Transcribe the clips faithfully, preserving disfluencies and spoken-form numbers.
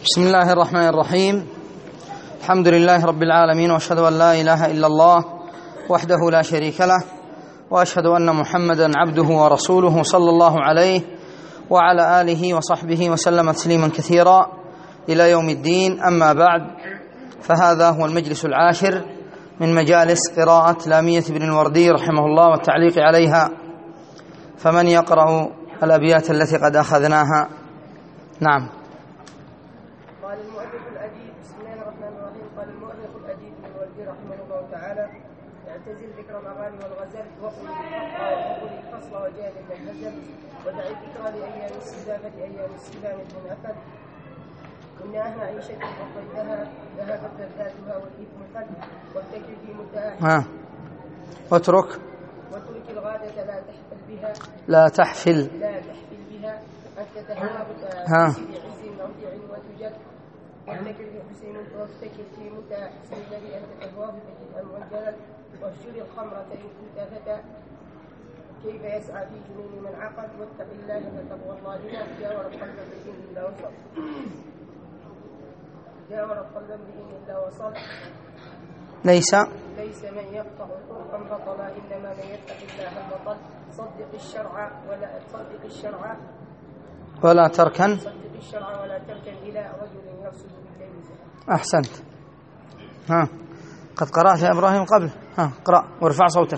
بسم الله الرحمن الرحيم. الحمد لله رب العالمين، وأشهد أن لا إله إلا الله وحده لا شريك له، وأشهد أن محمدا عبده ورسوله صلى الله عليه وعلى آله وصحبه وسلم تسليما كثيرا إلى يوم الدين. أما بعد، فهذا هو المجلس العاشر من مجالس قراءة لامية بن الوردي رحمه الله والتعليق عليها، فمن يقرأ الأبيات التي قد أخذناها؟ نعم. قال المؤلف الأديب بسم الله الرحمن الرحيم. قال المؤلف الأديب بن الوردي رحمه الله تعالى: اعتزل ذكر الأغاني والغزل، وقل الحق وقل الفصل وجانب الهزل، ودع الذكرى لأيام السلام لأيام السلام بن أفل. إن أهل عيشة وقيدها ذهبت لذاتها والإثم خل، واتكل في مدعاها واترك واترك الغادة لا تحفل بها لا تحفل لا تحفل بها أنت تهوى ها بعز مرجع وتجل، وافتكر في حسين وافتكر في متى حسين الذي أنت تهواه فتجد والجلل، واهجر الخمرة إن كنت فتى كيف يسعى في جنون من عقل، واتق الله فتقوى الله لا جاور القلب بإذن إلا وصل جاور القلب بإذن إلا وصل ليس ليس من يقطع طرقا بطلا، إنما من يتق الله البطل. صدق الشرع ولا تصدق الشرع ولا تركن صدق الشرع ولا تركن إلى رجل يرصد بالليل. أحسنت. ها قد قرأت يا إبراهيم قبل؟ ها اقرأ وارفع صوتك.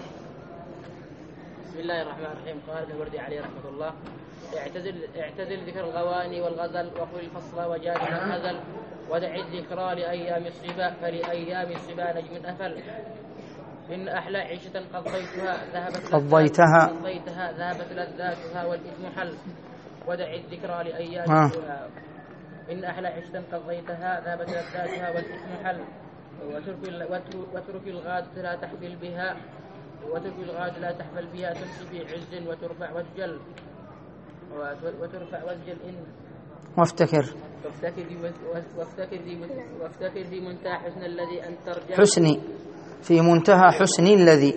بسم الله الرحمن الرحيم. قال ابن الوردي عليه رحمة الله: اعتزل اعتزل ذكر الغواني والغزل، وقل الفصل وجانب الهزل، ودع الذكرى لأيام الصبا فلأيام الصبا نجم أفل. إن أحلى عيشة قضيتها ذهبت قضيتها قضيتها ذهبت لذاتها والإثم حل، ودع الذكرى لأيام ها. إن أحلى عيشة قضيتها ذهبت لذاتها والإثم حل، وترك وترك الغاد لا تحفل بها وترك الغاد لا تحفل بها تمشي في عز وترفع وتجل وترفع وتجل إن وافتكر وافتكر ذي وافتكر ذي وافتكر ذي منتهى حسن الذي أن ترجع حسني في منتهى حسني الذي،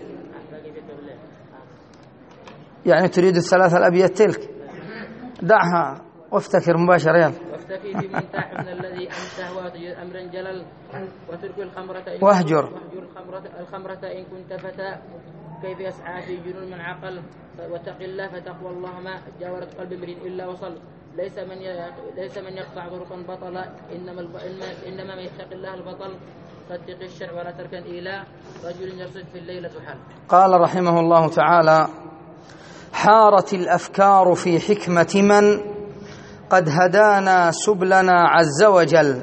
يعني تريد الثلاث الأبيات تلك، دعها وافتكر مباشرة. يلا. وافتكر ذي منتهى حسن الذي أن تهوى تجد أمرا جلل، وترك الخمرة إن واهجر واهجر الخمرة الخمرة إن كنت فتى كيف يسعى في جنون من عقل، واتق الله فتقوى الله ما جاورت قلب امرئ إلا وصل. ليس من ليس من يقطع طرقا بطلا، إنما إنما من يتق الله البطل. صدق الشرع ولا تركن إلى رجل يرصد في الليلة حل. قال رحمه الله تعالى: حارت الأفكار في حكمة من قد هدانا سبلنا عز وجل.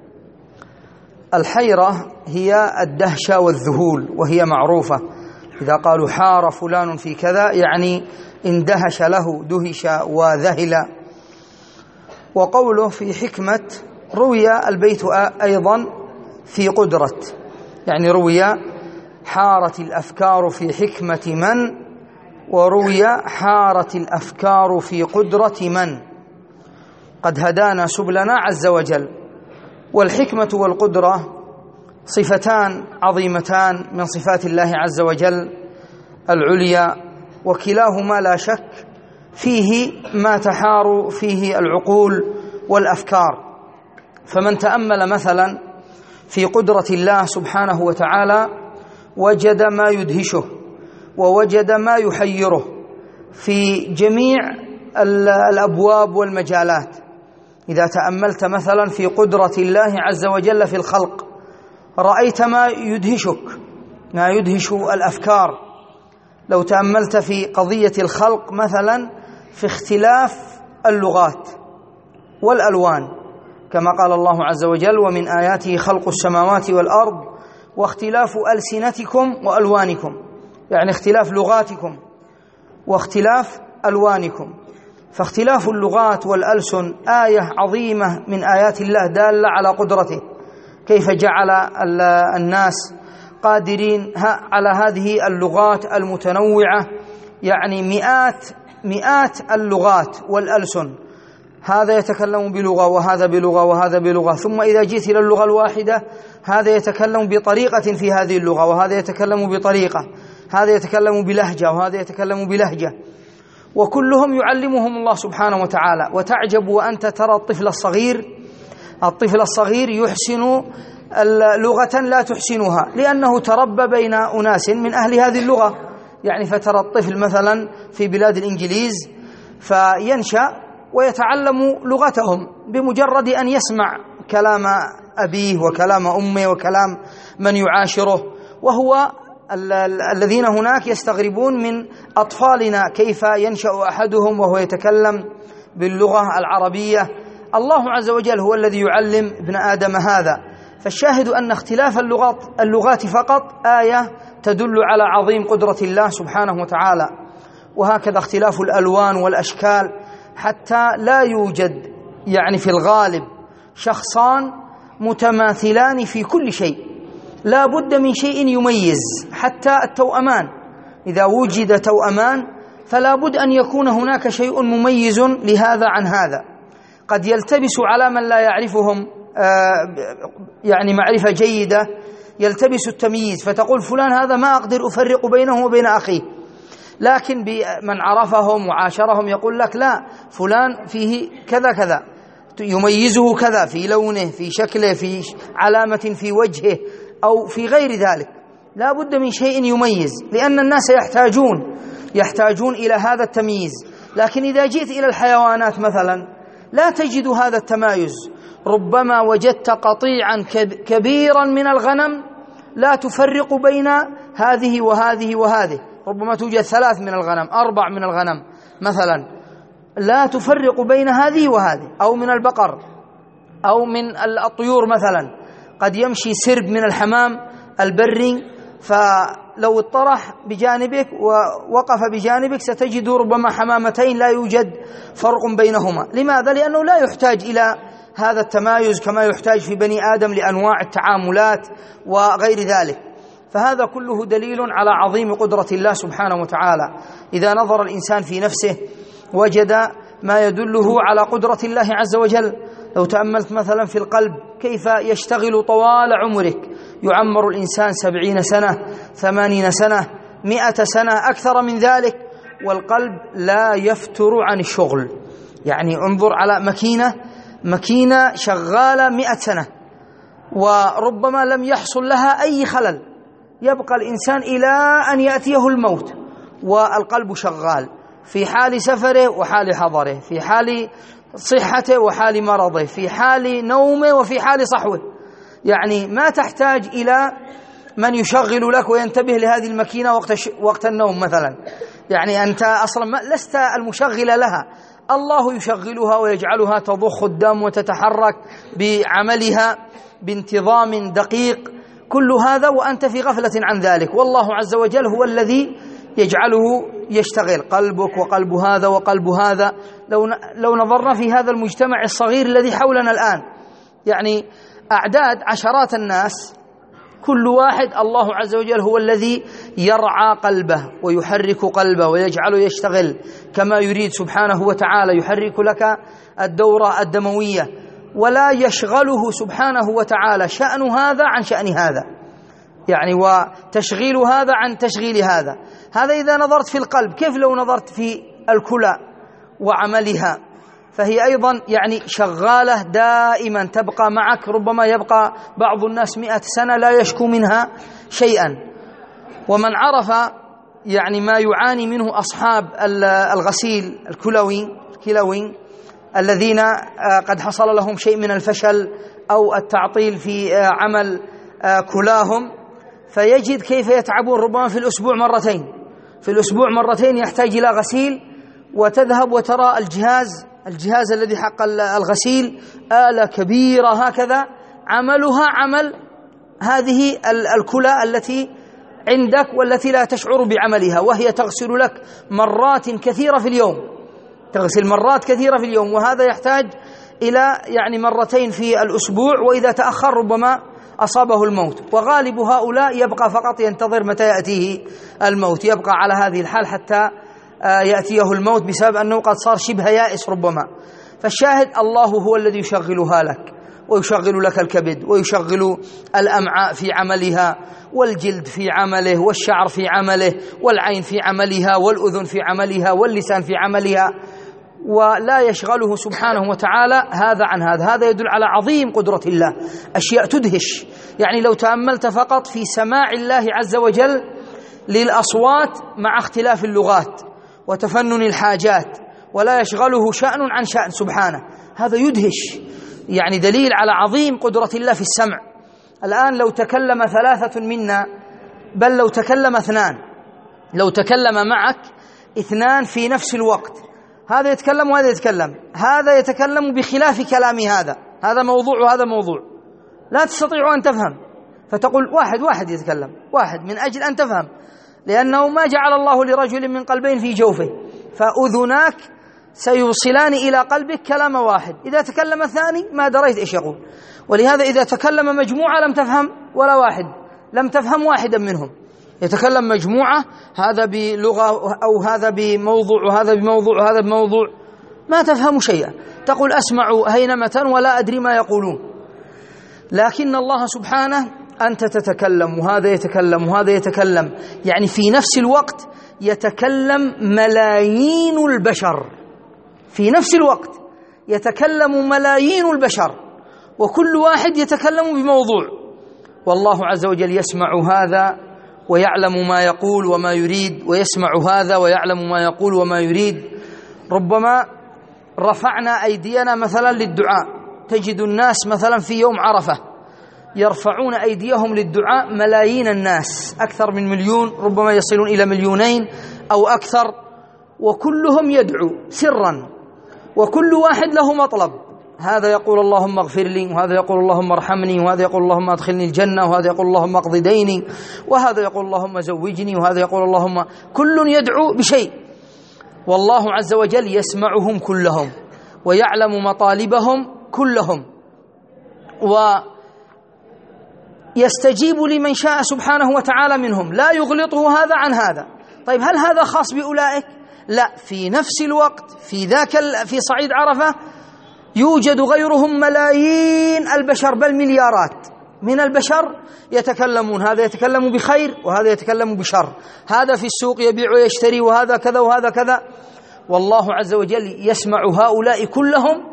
الحيرة هي الدهشة والذهول، وهي معروفة. إذا قالوا حار فلان في كذا يعني اندهش له، دهش وذهل. وقوله في حكمة روي البيت أيضا في قدرة، يعني روي حارت الأفكار في حكمة من، وروي حارت الأفكار في قدرة من قد هدانا سبلنا عز وجل. والحكمة والقدرة صفتان عظيمتان من صفات الله عز وجل العليا، وكلاهما لا شك فيه ما تحار فيه العقول والأفكار. فمن تأمل مثلا في قدرة الله سبحانه وتعالى وجد ما يدهشه ووجد ما يحيره في جميع الأبواب والمجالات. إذا تأملت مثلا في قدرة الله عز وجل في الخلق رأيت ما يدهشك، ما يدهش الأفكار. لو تأملت في قضية الخلق مثلا في اختلاف اللغات والألوان، كما قال الله عز وجل: ومن آياته خلق السماوات والأرض واختلاف ألسنتكم وألوانكم، يعني اختلاف لغاتكم واختلاف ألوانكم. فاختلاف اللغات والألسن آية عظيمة من آيات الله دالة على قدرته، كيف جعل الناس قادرين على هذه اللغات المتنوعة، يعني مئات مئات اللغات والألسن، هذا يتكلم بلغة وهذا بلغة وهذا بلغة، ثم إذا جئت إلى اللغة الواحدة هذا يتكلم بطريقة في هذه اللغة وهذا يتكلم بطريقة، هذا يتكلم بلهجة وهذا يتكلم بلهجة، وكلهم يعلمهم الله سبحانه وتعالى. وتعجب وأنت ترى الطفل الصغير الطفل الصغير يحسن لغة لا تحسنها لأنه تربى بين أناس من أهل هذه اللغة. يعني فترى الطفل مثلا في بلاد الإنجليز فينشأ ويتعلم لغتهم بمجرد أن يسمع كلام أبيه وكلام أمه وكلام من يعاشره، وهو الذين هناك يستغربون من أطفالنا كيف ينشأ أحدهم وهو يتكلم باللغة العربية. الله عز وجل هو الذي يعلم ابن آدم هذا. فالشاهد أن اختلاف اللغات, اللغات فقط آية تدل على عظيم قدرة الله سبحانه وتعالى، وهكذا اختلاف الألوان والأشكال، حتى لا يوجد يعني في الغالب شخصان متماثلان في كل شيء، لا بد من شيء يميز. حتى التوأمان إذا وجد توأمان فلا بد أن يكون هناك شيء مميز لهذا عن هذا. قد يلتبس على من لا يعرفهم يعني معرفة جيدة، يلتبس التمييز فتقول فلان هذا ما أقدر أفرق بينه وبين أخيه، لكن من عرفهم وعاشرهم يقول لك لا، فلان فيه كذا كذا يميزه كذا في لونه، في شكله، في علامة في وجهه أو في غير ذلك. لا بد من شيء يميز، لأن الناس يحتاجون يحتاجون إلى هذا التمييز. لكن إذا جئت إلى الحيوانات مثلا لا تجد هذا التمايز. ربما وجدت قطيعا كبيرا من الغنم لا تفرق بين هذه وهذه وهذه، ربما توجد ثلاث من الغنم، أربع من الغنم مثلا، لا تفرق بين هذه وهذه، أو من البقر أو من الطيور مثلا. قد يمشي سرب من الحمام البري، فلو اطرح بجانبك ووقف بجانبك ستجد ربما حمامتين لا يوجد فرق بينهما. لماذا؟ لأنه لا يحتاج إلى هذا التمايز كما يحتاج في بني آدم لأنواع التعاملات وغير ذلك. فهذا كله دليل على عظيم قدرة الله سبحانه وتعالى. إذا نظر الإنسان في نفسه وجد ما يدله على قدرة الله عز وجل. لو تأملت مثلا في القلب كيف يشتغل طوال عمرك، يعمر الإنسان سبعين سنة، ثمانين سنة، مئة سنة، أكثر من ذلك، والقلب لا يفتر عن الشغل. يعني انظر على ماكينة ماكينة شغالة مئة سنة وربما لم يحصل لها أي خلل، يبقى الإنسان إلى أن يأتيه الموت والقلب شغال في حال سفره وحال حضره، في حال صحته وحال مرضه، في حال نومه وفي حال صحوه. يعني ما تحتاج إلى من يشغل لك وينتبه لهذه الماكينة وقت وقت النوم مثلا. يعني أنت أصلا لست المشغل لها، الله يشغلها ويجعلها تضخ الدم وتتحرك بعملها بانتظام دقيق، كل هذا وأنت في غفلة عن ذلك. والله عز وجل هو الذي يجعله يشتغل، قلبك وقلب هذا وقلب هذا. لو لو نظرنا في هذا المجتمع الصغير الذي حولنا الآن، يعني أعداد عشرات الناس، كل واحد الله عز وجل هو الذي يرعى قلبه ويحرك قلبه ويجعله يشتغل كما يريد سبحانه وتعالى، يحرك لك الدورة الدموية، ولا يشغله سبحانه وتعالى شأن هذا عن شأن هذا، يعني وتشغيل هذا عن تشغيل هذا. هذا إذا نظرت في القلب. كيف لو نظرت في الكلى وعملها؟ فهي أيضا يعني شغالة دائما تبقى معك، ربما يبقى بعض الناس مئة سنة لا يشكو منها شيئا. ومن عرف يعني ما يعاني منه أصحاب الغسيل الكلوي الكلوي الذين قد حصل لهم شيء من الفشل أو التعطيل في عمل كلاهم، فيجد كيف يتعبون ربما في الأسبوع مرتين في الأسبوع مرتين يحتاج إلى غسيل، وتذهب وترى الجهاز الجهاز الذي حق الغسيل آلة كبيرة هكذا، عملها عمل هذه الكلى التي عندك والتي لا تشعر بعملها، وهي تغسل لك مرات كثيرة في اليوم، تغسل مرات كثيرة في اليوم، وهذا يحتاج إلى يعني مرتين في الأسبوع، وإذا تأخر ربما أصابه الموت. وغالب هؤلاء يبقى فقط ينتظر متى يأتيه الموت، يبقى على هذه الحال حتى يأتيه الموت بسبب أنه قد صار شبه يائس ربما. فالشاهد الله هو الذي يشغلها لك، ويشغل لك الكبد، ويشغل الأمعاء في عملها، والجلد في عمله، والشعر في عمله، والعين في عملها، والأذن في عملها، واللسان في عملها، ولا يشغله سبحانه وتعالى هذا عن هذا. هذا يدل على عظيم قدرة الله، أشياء تدهش. يعني لو تأملت فقط في سماع الله عز وجل للأصوات مع اختلاف اللغات وتفنن الحاجات، ولا يشغله شأن عن شأن سبحانه، هذا يدهش، يعني دليل على عظيم قدرة الله في السمع. الآن لو تكلم ثلاثة منا، بل لو تكلم اثنان، لو تكلم معك اثنان في نفس الوقت، هذا يتكلم وهذا يتكلم، هذا يتكلم بخلاف كلام هذا، هذا موضوع وهذا موضوع، لا تستطيع أن تفهم، فتقول واحد واحد يتكلم واحد من أجل أن تفهم، لأنه ما جعل الله لرجل من قلبين في جوفه، فأذناك سيوصلان إلى قلبك كلام واحد. إذا تكلم الثاني ما دريت إيش يقول. ولهذا إذا تكلم مجموعة لم تفهم ولا واحد، لم تفهم واحدا منهم. يتكلم مجموعة، هذا بلغة أو هذا بموضوع وهذا بموضوع وهذا بموضوع، ما تفهم شيئا، تقول أسمع هينمة ولا أدري ما يقولون. لكن الله سبحانه أنت تتكلم وهذا يتكلم وهذا يتكلم، يعني في نفس الوقت يتكلم ملايين البشر، في نفس الوقت يتكلم ملايين البشر، وكل واحد يتكلم بموضوع، والله عز وجل يسمع هذا ويعلم ما يقول وما يريد، ويسمع هذا ويعلم ما يقول وما يريد. ربما رفعنا أيدينا مثلا للدعاء، تجد الناس مثلا في يوم عرفة يرفعون أيديهم للدعاء، ملايين الناس، أكثر من مليون، ربما يصلون إلى مليونين أو أكثر، وكلهم يدعو سرا، وكل واحد له مطلب، هذا يقول اللهم اغفر لي، وهذا يقول اللهم ارحمني، وهذا يقول اللهم ادخلني الجنة، وهذا يقول اللهم اقض ديني، وهذا يقول اللهم زوجني، وهذا يقول اللهم، كل يدعو بشيء، والله عز وجل يسمعهم كلهم ويعلم مطالبهم كلهم، ويستجيب لمن شاء سبحانه وتعالى منهم، لا يغلطه هذا عن هذا. طيب هل هذا خاص بأولئك؟ لا، في نفس الوقت في ذاك في صعيد عرفة يوجد غيرهم ملايين البشر، بل مليارات من البشر يتكلمون، هذا يتكلم بخير وهذا يتكلم بشر، هذا في السوق يبيع ويشتري وهذا كذا وهذا كذا، والله عز وجل يسمع هؤلاء كلهم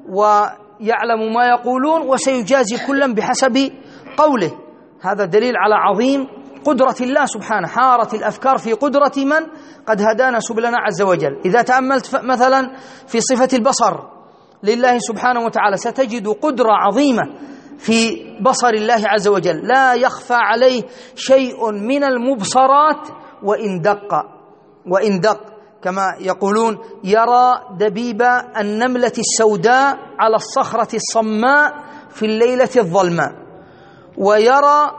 ويعلم ما يقولون، وسيجازي كلا بحسب قوله. هذا دليل على عظيم قدرة الله سبحانه، حارت الأفكار في قدرة من قد هدانا سبلنا عز وجل. إذا تأملت مثلا في صفة البصر لله سبحانه وتعالى ستجد قدرة عظيمة في بصر الله عز وجل، لا يخفى عليه شيء من المبصرات وإن دق وإن دق، كما يقولون يرى دبيب النملة السوداء على الصخرة الصماء في الليلة الظلماء، ويرى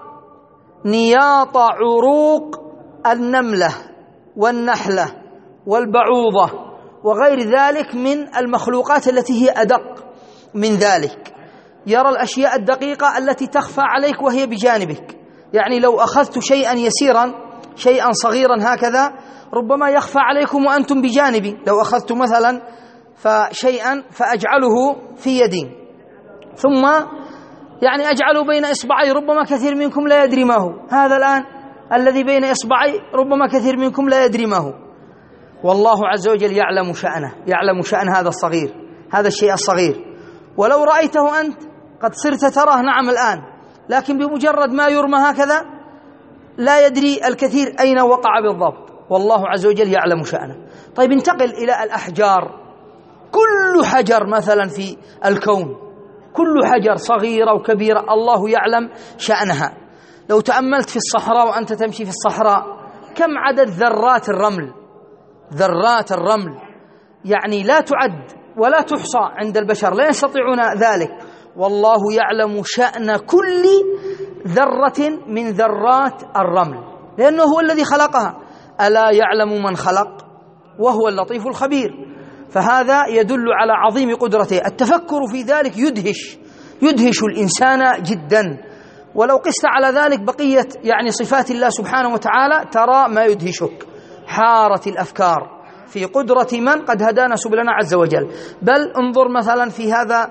نياط عروق النملة والنحلة والبعوضة وغير ذلك من المخلوقات التي هي أدق من ذلك، يرى الأشياء الدقيقة التي تخفى عليك وهي بجانبك. يعني لو أخذت شيئا يسيرا، شيئا صغيرا هكذا، ربما يخفى عليكم وأنتم بجانبي. لو أخذت مثلا فشيئا فأجعله في يدي ثم يعني أجعله بين إصبعي، ربما كثير منكم لا يدري ما هو، هذا الآن الذي بين إصبعي ربما كثير منكم لا يدري ما هو، والله عز وجل يعلم شأنه، يعلم شأن هذا الصغير، هذا الشيء الصغير، ولو رأيته أنت قد صرت تراه نعم الآن، لكن بمجرد ما يرمى هكذا لا يدري الكثير أين وقع بالضبط، والله عز وجل يعلم شأنه. طيب انتقل إلى الأحجار، كل حجر مثلا في الكون، كل حجر صغيرة وكبيرة الله يعلم شأنها. لو تأملت في الصحراء وأنت تمشي في الصحراء، كم عدد ذرات الرمل، ذرات الرمل يعني لا تعد ولا تحصى عند البشر، لا يستطيعون ذلك، والله يعلم شأن كل ذرة من ذرات الرمل، لأنه هو الذي خلقها، ألا يعلم من خلق وهو اللطيف الخبير. فهذا يدل على عظيم قدرته، التفكر في ذلك يدهش يدهش الإنسان جدا، ولو قست على ذلك بقية يعني صفات الله سبحانه وتعالى ترى ما يدهشك. حارت الأفكار في قدرة من قد هدانا سبلنا عز وجل. بل انظر مثلا في هذا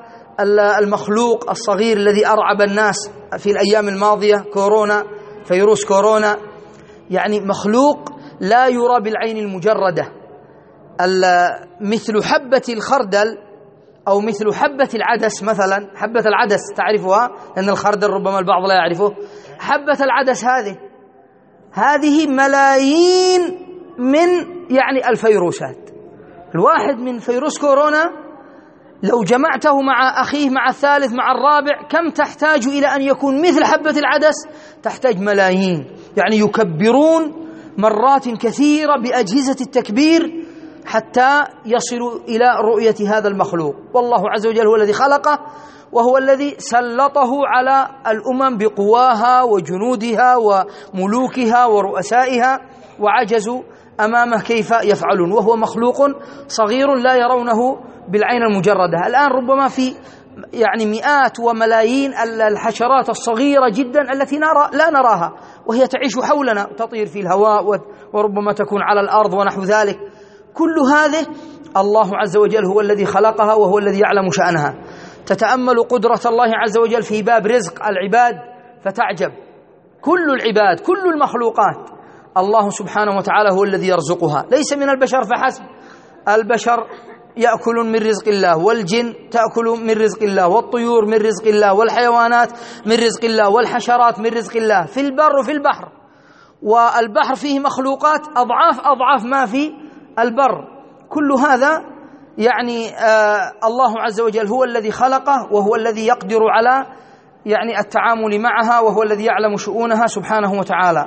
المخلوق الصغير الذي أرعب الناس في الأيام الماضية، كورونا، فيروس كورونا، يعني مخلوق لا يرى بالعين المجردة، مثل حبة الخردل أو مثل حبة العدس مثلا. حبة العدس تعرفها، لأن الخردل ربما البعض لا يعرفه. حبة العدس هذه هذه ملايين من يعني الفيروسات. الواحد من فيروس كورونا لو جمعته مع أخيه مع الثالث مع الرابع كم تحتاج إلى أن يكون مثل حبة العدس؟ تحتاج ملايين، يعني يكبرون مرات كثيرة بأجهزة التكبير حتى يصلوا إلى رؤية هذا المخلوق. والله عز وجل هو الذي خلقه، وهو الذي سلطه على الأمم بقواها وجنودها وملوكها ورؤسائها، وعجزوا أمامه كيف يفعلون، وهو مخلوق صغير لا يرونه بالعين المجردة. الآن ربما في يعني مئات وملايين الحشرات الصغيرة جدا التي نرى لا نراها، وهي تعيش حولنا، تطير في الهواء وربما تكون على الأرض ونحو ذلك. كل هذه الله عز وجل هو الذي خلقها وهو الذي يعلم شأنها. تتأمل قدرة الله عز وجل في باب رزق العباد فتعجب. كل العباد كل المخلوقات الله سبحانه وتعالى هو الذي يرزقها، ليس من البشر فحسب. البشر يأكل من رزق الله، والجن تأكل من رزق الله، والطيور من رزق الله، والحيوانات من رزق الله، والحشرات من رزق الله، في البر وفي البحر. والبحر فيه مخلوقات أضعاف أضعاف ما في البر. كل هذا يعني آه الله عز وجل هو الذي خلقه، وهو الذي يقدر على يعني التعامل معها، وهو الذي يعلم شؤونها سبحانه وتعالى.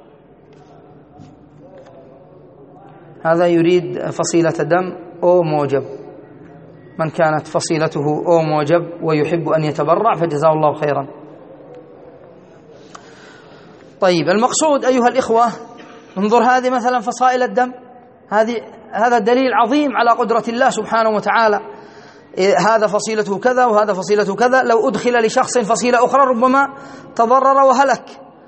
هذا يريد فصيلة دم أو موجب. من كانت فصيلته أو موجب ويحب أن يتبرع فجزاه الله خيرا. طيب، المقصود أيها الإخوة، انظر هذه مثلا فصائل الدم، هذه هذا دليل عظيم على قدرة الله سبحانه وتعالى. هذا فصيلته كذا وهذا فصيلته كذا، لو أدخل لشخص فصيلة أخرى ربما تضرر وهلك.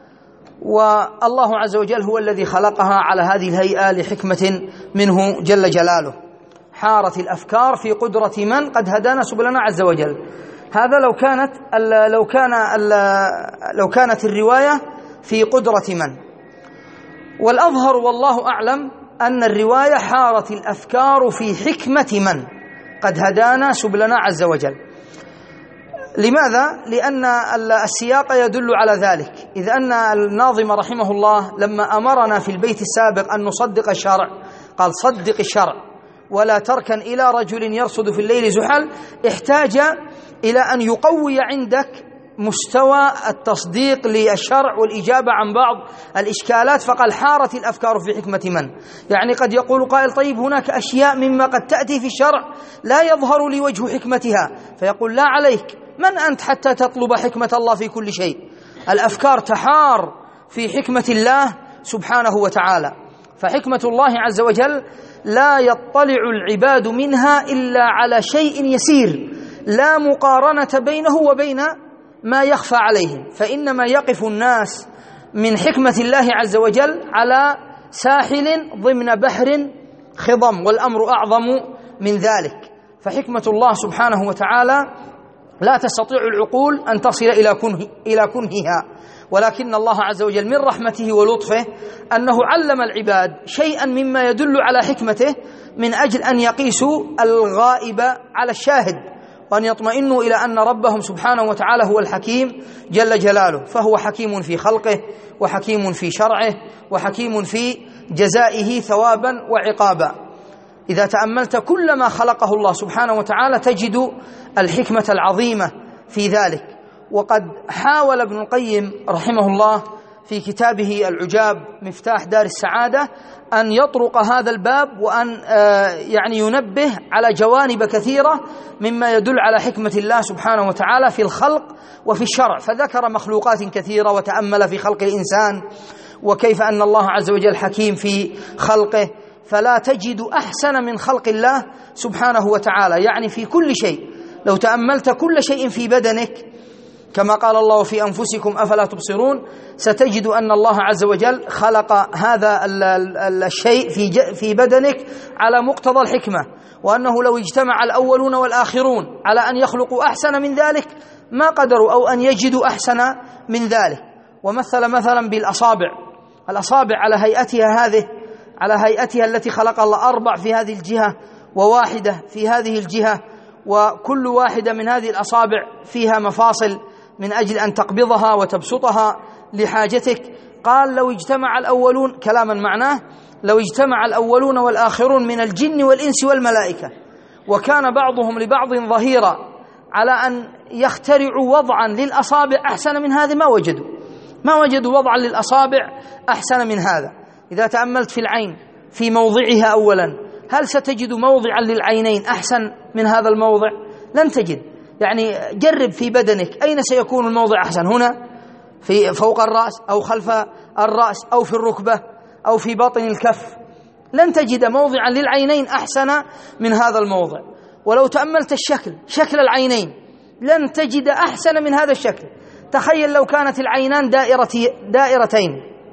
والله عز وجل هو الذي خلقها على هذه الهيئة لحكمة منه جل جلاله. حارت الأفكار في قدرة من قد هدانا سبلنا عز وجل. هذا لو كانت لو كان لو كانت الرواية في قدرة من. والأظهر والله أعلم أن الرواية حارت الأفكار في حكمة من قد هدانا سبلنا عز وجل. لماذا؟ لأن السياق يدل على ذلك. إذ أن الناظم رحمه الله لما أمرنا في البيت السابق أن نصدق الشرع قال صدق الشرع ولا تركن إلى رجل يرصد في الليل زحل، احتاج إلى أن يقوي عندك مستوى التصديق للشرع والإجابة عن بعض الإشكالات. فقال حارت الأفكار في حكمة من، يعني قد يقول قائل طيب هناك أشياء مما قد تأتي في الشرع لا يظهر لي وجه حكمتها، فيقول لا عليك، من أنت حتى تطلب حكمة الله في كل شيء؟ الأفكار تحار في حكمة الله سبحانه وتعالى. فحكمة الله عز وجل لا يطلع العباد منها إلا على شيء يسير، لا مقارنة بينه وبين ما يخفى عليهم. فإنما يقف الناس من حكمة الله عز وجل على ساحل ضمن بحر خضم، والأمر أعظم من ذلك. فحكمة الله سبحانه وتعالى لا تستطيع العقول أن تصل إلى كنه إلى كنهها، ولكن الله عز وجل من رحمته ولطفه أنه علم العباد شيئا مما يدل على حكمته من أجل أن يقيسوا الغائب على الشاهد، وأن يطمئنوا إلى أن ربهم سبحانه وتعالى هو الحكيم جل جلاله. فهو حكيم في خلقه، وحكيم في شرعه، وحكيم في جزائه ثوابا وعقابا. إذا تأملت كل ما خلقه الله سبحانه وتعالى تجد الحكمة العظيمة في ذلك. وقد حاول ابن القيم رحمه الله في كتابه العجاب مفتاح دار السعادة أن يطرق هذا الباب، وأن يعني ينبه على جوانب كثيرة مما يدل على حكمة الله سبحانه وتعالى في الخلق وفي الشرع. فذكر مخلوقات كثيرة وتأمل في خلق الإنسان وكيف أن الله عز وجل حكيم في خلقه، فلا تجد أحسن من خلق الله سبحانه وتعالى، يعني في كل شيء. لو تأملت كل شيء في بدنك كما قال الله في أنفسكم أفلا تبصرون، ستجد أن الله عز وجل خلق هذا الشيء في في بدنك على مقتضى الحكمة، وأنه لو اجتمع الأولون والآخرون على أن يخلقوا أحسن من ذلك ما قدروا، أو أن يجدوا أحسن من ذلك. ومثل مثلا بالأصابع، الأصابع على هيئتها هذه على هيئتها التي خلق الله، أربع في هذه الجهة وواحدة في هذه الجهة، وكل واحدة من هذه الأصابع فيها مفاصل من أجل أن تقبضها وتبسطها لحاجتك. قال لو اجتمع الأولون، كلاما معناه لو اجتمع الأولون والآخرون من الجن والإنس والملائكة وكان بعضهم لبعض ظهيرا على أن يخترعوا وضعا للأصابع أحسن من هذا ما وجدوا ما وجدوا وضعا للأصابع أحسن من هذا. إذا تأملت في العين في موضعها أولا، هل ستجد موضعا للعينين أحسن من هذا الموضع؟ لن تجد. يعني جرب في بدنك أين سيكون الموضع أحسن، هنا في فوق الرأس أو خلف الرأس أو في الركبة أو في باطن الكف، لن تجد موضعا للعينين أحسن من هذا الموضع. ولو تأملت الشكل شكل العينين لن تجد أحسن من هذا الشكل. تخيل لو كانت العينان دائرتين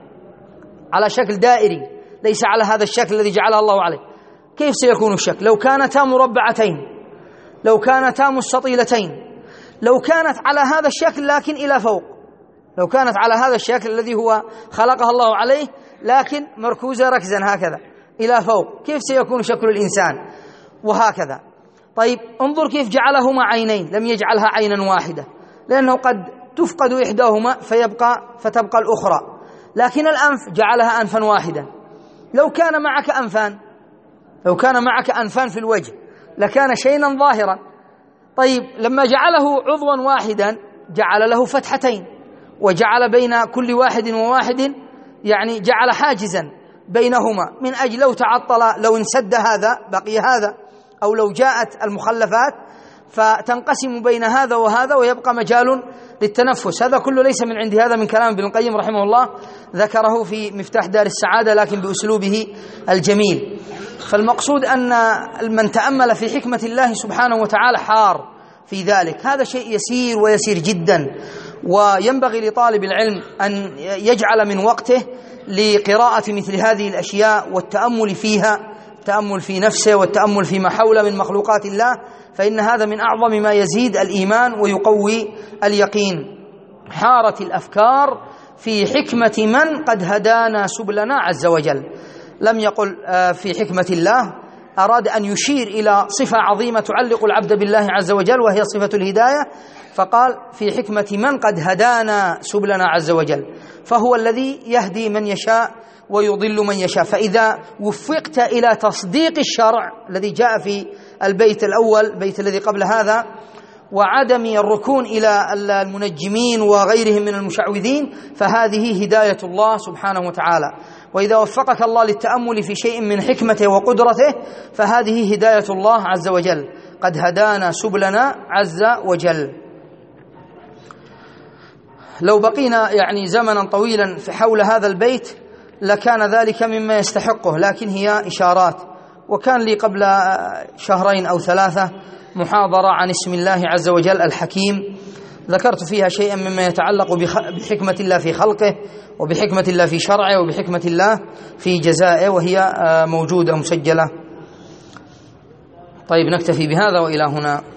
على شكل دائري ليس على هذا الشكل الذي جعله الله عليه، كيف سيكون الشكل؟ لو كانتا مربعتين، لو كانتا مستطيلتين، لو كانت على هذا الشكل لكن إلى فوق، لو كانت على هذا الشكل الذي هو خلقها الله عليه لكن مركوزة ركزا هكذا إلى فوق، كيف سيكون شكل الإنسان؟ وهكذا. طيب انظر كيف جعلهما عينين، لم يجعلها عينا واحدة، لأنه قد تفقد إحداهما فيبقى فتبقى الأخرى. لكن الأنف جعلها أنفا واحدا. لو كان معك أنفان لو كان معك أنفان في الوجه لكان شيئا ظاهرا. طيب لما جعله عضوا واحدا جعل له فتحتين، وجعل بين كل واحد وواحد يعني جعل حاجزا بينهما من أجل لو تعطل، لو انسد هذا بقي هذا، أو لو جاءت المخلفات فتنقسم بين هذا وهذا ويبقى مجال للتنفس. هذا كله ليس من عندي، هذا من كلام ابن القيم رحمه الله، ذكره في مفتاح دار السعادة لكن بأسلوبه الجميل. فالمقصود أن من تأمل في حكمة الله سبحانه وتعالى حار في ذلك. هذا شيء يسير ويسير جدا، وينبغي لطالب العلم أن يجعل من وقته لقراءة مثل هذه الأشياء والتأمل فيها، التأمل في نفسه والتأمل فيما حوله من مخلوقات الله، فإن هذا من أعظم ما يزيد الإيمان ويقوي اليقين. حارت الأفكار في حكمة من قد هدانا سبلنا عز وجل. لم يقل في حكمة الله، أراد أن يشير إلى صفة عظيمة تعلق العبد بالله عز وجل وهي صفة الهداية، فقال في حكمة من قد هدانا سبلنا عز وجل، فهو الذي يهدي من يشاء ويضل من يشاء. فإذا وفقت إلى تصديق الشرع الذي جاء في البيت الأول، البيت الذي قبل هذا، وعدم الركون إلى المنجمين وغيرهم من المشعوذين، فهذه هداية الله سبحانه وتعالى. وإذا وفقك الله للتأمل في شيء من حكمته وقدرته فهذه هداية الله عز وجل، قد هدانا سبلنا عز وجل. لو بقينا يعني زمنا طويلا في حول هذا البيت لكان ذلك مما يستحقه، لكن هي إشارات. وكان لي قبل شهرين أو ثلاثة محاضرة عن اسم الله عز وجل الحكيم، ذكرت فيها شيئا مما يتعلق بحكمة الله في خلقه وبحكمة الله في شرعه وبحكمة الله في جزائه، وهي موجودة مسجلة. طيب نكتفي بهذا وإلى هنا.